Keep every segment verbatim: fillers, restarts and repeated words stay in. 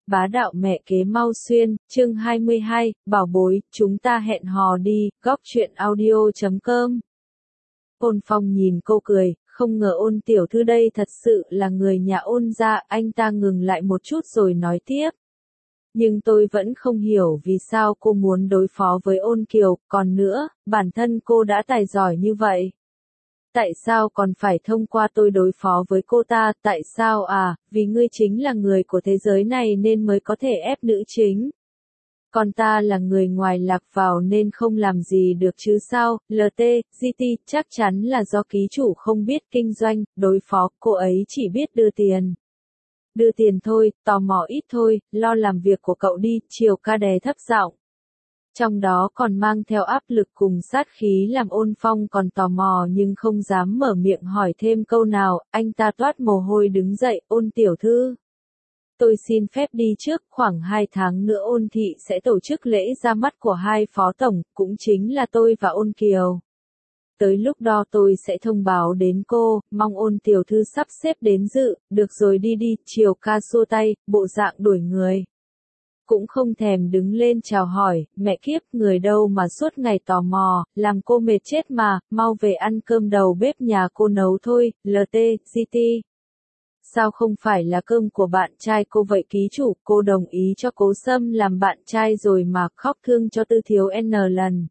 Bá đạo mẹ kế mau xuyên, chương hai mươi hai, bảo bối, chúng ta hẹn hò đi, góc truyện audio chấm com. Ôn Phong nhìn cô cười, không ngờ Ôn tiểu thư đây thật sự là người nhà Ôn gia, anh ta ngừng lại một chút rồi nói tiếp. Nhưng tôi vẫn không hiểu vì sao cô muốn đối phó với Ôn Kiều, còn nữa, bản thân cô đã tài giỏi như vậy. Tại sao còn phải thông qua tôi đối phó với cô ta, tại sao à, vì ngươi chính là người của thế giới này nên mới có thể ép nữ chính. Còn ta là người ngoài lạc vào nên không làm gì được chứ sao, lờ tê, giê tê, chắc chắn là do ký chủ không biết kinh doanh, đối phó, cô ấy chỉ biết đưa tiền. Đưa tiền thôi, tò mò ít thôi, lo làm việc của cậu đi, Triều Ca đè thấp giọng. Trong đó còn mang theo áp lực cùng sát khí làm Ôn Phong còn tò mò nhưng không dám mở miệng hỏi thêm câu nào, anh ta toát mồ hôi đứng dậy, Ôn tiểu thư. Tôi xin phép đi trước, khoảng hai tháng nữa Ôn thị sẽ tổ chức lễ ra mắt của hai phó tổng, cũng chính là tôi và Ôn Kiều. Tới lúc đó tôi sẽ thông báo đến cô, mong Ôn tiểu thư sắp xếp đến dự, được rồi đi đi, Triều Ca xua tay, bộ dạng đuổi người. Cũng không thèm đứng lên chào hỏi, mẹ kiếp, người đâu mà suốt ngày tò mò, làm cô mệt chết mà, mau về ăn cơm đầu bếp nhà cô nấu thôi, lờ tê, giê tê. Sao không phải là cơm của bạn trai cô vậy ký chủ, cô đồng ý cho Cố Sâm làm bạn trai rồi mà khóc thương cho Tư Thiếu N lần.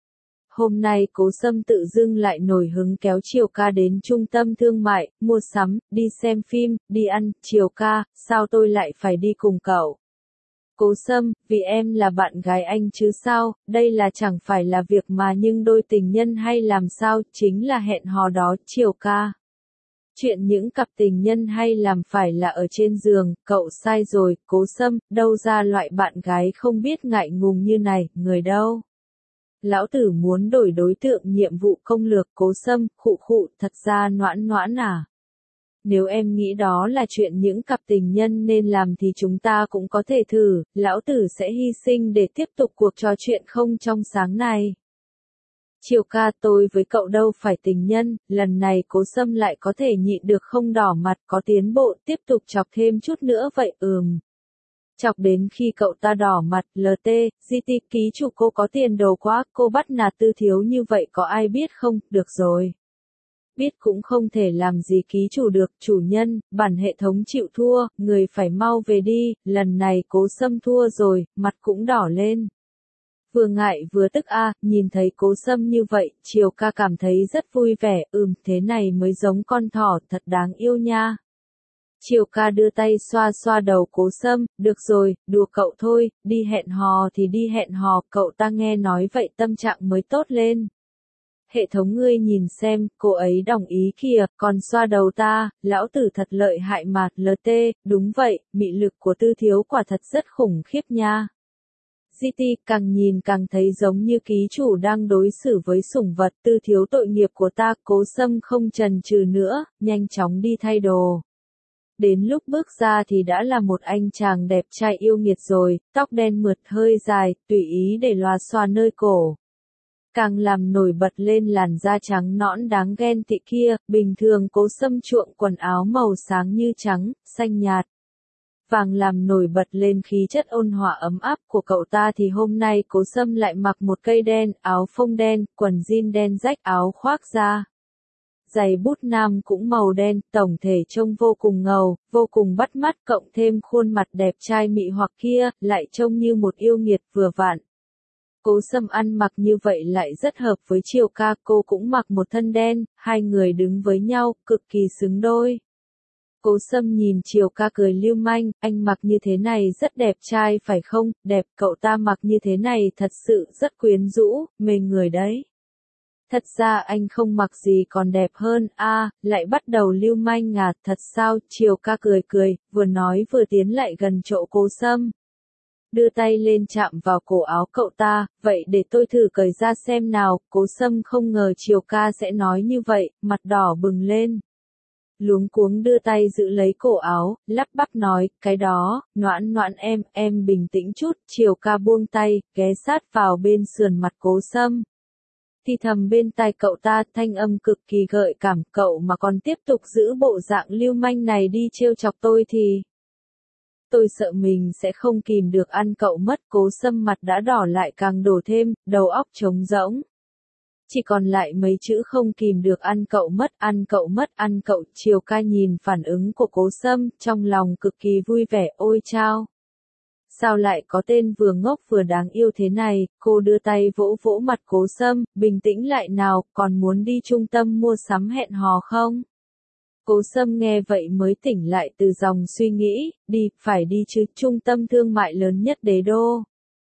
Hôm nay Cố Sâm tự dưng lại nổi hứng kéo Triều Ca đến trung tâm thương mại, mua sắm, đi xem phim, đi ăn, Triều Ca, sao tôi lại phải đi cùng cậu? Cố Sâm, vì em là bạn gái anh chứ sao, đây là chẳng phải là việc mà nhưng đôi tình nhân hay làm sao, chính là hẹn hò đó, Triều Ca. Chuyện những cặp tình nhân hay làm phải là ở trên giường, cậu sai rồi, Cố Sâm, đâu ra loại bạn gái không biết ngại ngùng như này, người đâu. Lão tử muốn đổi đối tượng nhiệm vụ công lược, Cố Sâm, khụ khụ, thật ra noãn noãn à. Nếu em nghĩ đó là chuyện những cặp tình nhân nên làm thì chúng ta cũng có thể thử, lão tử sẽ hy sinh để tiếp tục cuộc trò chuyện không trong sáng này. Triều Ca, tôi với cậu đâu phải tình nhân, lần này Cố Sâm lại có thể nhịn được không đỏ mặt, có tiến bộ, tiếp tục chọc thêm chút nữa vậy, ừm. Chọc đến khi cậu ta đỏ mặt, lờ tê, giê tê, ký chủ cô có tiền đồ quá, cô bắt nạt Tư Thiếu như vậy có ai biết không, được rồi. Biết cũng không thể làm gì ký chủ được, chủ nhân, bản hệ thống chịu thua, người phải mau về đi, lần này Cố Sâm thua rồi, mặt cũng đỏ lên. Vừa ngại vừa tức a, nhìn thấy Cố Sâm như vậy, Triều Ca cảm thấy rất vui vẻ, ừm, thế này mới giống con thỏ, thật đáng yêu nha. Triều Ca đưa tay xoa xoa đầu Cố Sâm, được rồi, đùa cậu thôi, đi hẹn hò thì đi hẹn hò, cậu ta nghe nói vậy tâm trạng mới tốt lên. Hệ thống ngươi nhìn xem, cô ấy đồng ý kìa, còn xoa đầu ta, lão tử thật lợi hại mà, lờ tê, đúng vậy, mị lực của Tư Thiếu quả thật rất khủng khiếp nha. giê tê càng nhìn càng thấy giống như ký chủ đang đối xử với sủng vật, Tư Thiếu tội nghiệp của ta, Cố Sâm không chần chừ nữa, nhanh chóng đi thay đồ. Đến lúc bước ra thì đã là một anh chàng đẹp trai yêu nghiệt rồi, tóc đen mượt hơi dài, tùy ý để lòa xòa nơi cổ. Càng làm nổi bật lên làn da trắng nõn đáng ghen tị kia, bình thường Cố Sâm chuộng quần áo màu sáng như trắng, xanh nhạt. Vàng làm nổi bật lên khí chất ôn hòa ấm áp của cậu ta thì hôm nay Cố Sâm lại mặc một cây đen, áo phông đen, quần jean đen rách áo khoác da. Giày bút nam cũng màu đen, tổng thể trông vô cùng ngầu, vô cùng bắt mắt, cộng thêm khuôn mặt đẹp trai mị hoặc kia, lại trông như một yêu nghiệt vừa vặn. Cố Sâm ăn mặc như vậy lại rất hợp với Triều Ca, cô cũng mặc một thân đen, hai người đứng với nhau, cực kỳ xứng đôi. Cố Sâm nhìn Triều Ca cười lưu manh, anh mặc như thế này rất đẹp trai phải không, đẹp, cậu ta mặc như thế này thật sự rất quyến rũ, mê người đấy. Thật ra anh không mặc gì còn đẹp hơn, a, à, lại bắt đầu lưu manh à, thật sao, Triều Ca cười cười, vừa nói vừa tiến lại gần chỗ Cố Sâm. Đưa tay lên chạm vào cổ áo cậu ta, vậy để tôi thử cởi ra xem nào, Cố Sâm không ngờ Triều Ca sẽ nói như vậy, mặt đỏ bừng lên. Luống cuống đưa tay giữ lấy cổ áo, lắp bắp nói, cái đó, noãn noãn em, em bình tĩnh chút, Triều Ca buông tay, ghé sát vào bên sườn mặt Cố Sâm. Thì thầm bên tai cậu ta, thanh âm cực kỳ gợi cảm, cậu mà còn tiếp tục giữ bộ dạng lưu manh này đi trêu chọc tôi thì... Tôi sợ mình sẽ không kìm được ăn cậu mất. Cố Sâm mặt đã đỏ lại càng đổ thêm, đầu óc trống rỗng. Chỉ còn lại mấy chữ không kìm được ăn cậu mất, ăn cậu mất, ăn cậu. Triều Ca nhìn phản ứng của Cố Sâm, trong lòng cực kỳ vui vẻ. Ôi chao! Sao lại có tên vừa ngốc vừa đáng yêu thế này? Cô đưa tay vỗ vỗ mặt Cố Sâm, bình tĩnh lại nào, còn muốn đi trung tâm mua sắm hẹn hò không? Cố Sâm nghe vậy mới tỉnh lại từ dòng suy nghĩ, đi, phải đi chứ, trung tâm thương mại lớn nhất đế đô.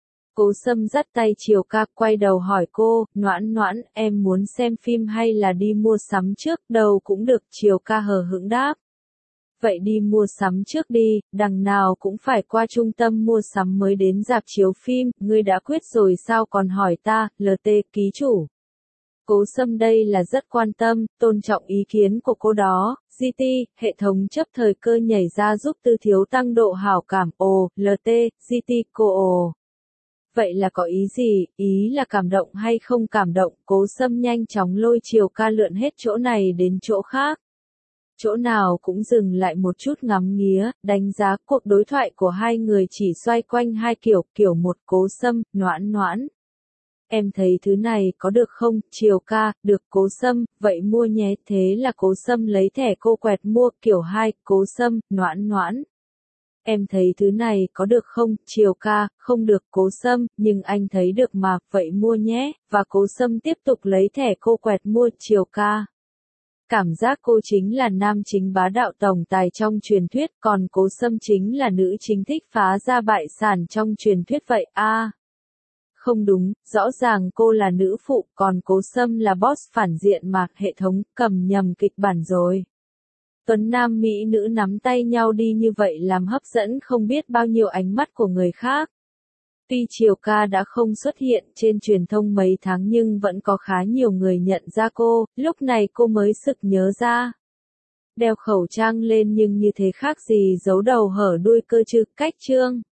Cố Sâm dắt tay Triều Ca quay đầu hỏi cô, Noãn Noãn, em muốn xem phim hay là đi mua sắm trước, đâu cũng được. Triều Ca hờ hững đáp. Vậy đi mua sắm trước đi, đằng nào cũng phải qua trung tâm mua sắm mới đến rạp chiếu phim, ngươi đã quyết rồi sao còn hỏi ta, lờ tê ký chủ. Cố Sâm đây là rất quan tâm, tôn trọng ý kiến của cô đó. giê tê, hệ thống chấp thời cơ nhảy ra giúp Tư Thiếu tăng độ hảo cảm. Ồ, lờ tê, giê tê, cô ồ. Vậy là có ý gì, ý là cảm động hay không cảm động? Cố Sâm nhanh chóng lôi Triều Ca lượn hết chỗ này đến chỗ khác. Chỗ nào cũng dừng lại một chút ngắm nghía, đánh giá. Cuộc đối thoại của hai người chỉ xoay quanh hai kiểu, kiểu một. Cố Sâm, Noãn Noãn. Em thấy thứ này có được không? Triều Ca, được. Cố Sâm, vậy mua nhé. Thế là Cố Sâm lấy thẻ cô quẹt mua. Kiểu hai. Cố Sâm, Noãn Noãn. Em thấy thứ này có được không? Triều Ca, không được. Cố Sâm, nhưng anh thấy được mà, vậy mua nhé. Và Cố Sâm tiếp tục lấy thẻ cô quẹt mua. Triều Ca. Cảm giác cô chính là nam chính bá đạo tổng tài trong truyền thuyết, còn Cố Sâm chính là nữ chính thích phá gia bại sản trong truyền thuyết vậy. A, à, không đúng, rõ ràng cô là nữ phụ, còn Cố Sâm là boss phản diện mà. Hệ thống cầm nhầm kịch bản rồi. Tuấn nam mỹ nữ nắm tay nhau đi như vậy làm hấp dẫn không biết bao nhiêu ánh mắt của người khác. Tuy Triều Ca đã không xuất hiện trên truyền thông mấy tháng nhưng vẫn có khá nhiều người nhận ra cô, lúc này cô mới sực nhớ ra. Đeo khẩu trang lên nhưng như thế khác gì giấu đầu hở đuôi cơ chứ, cách trương.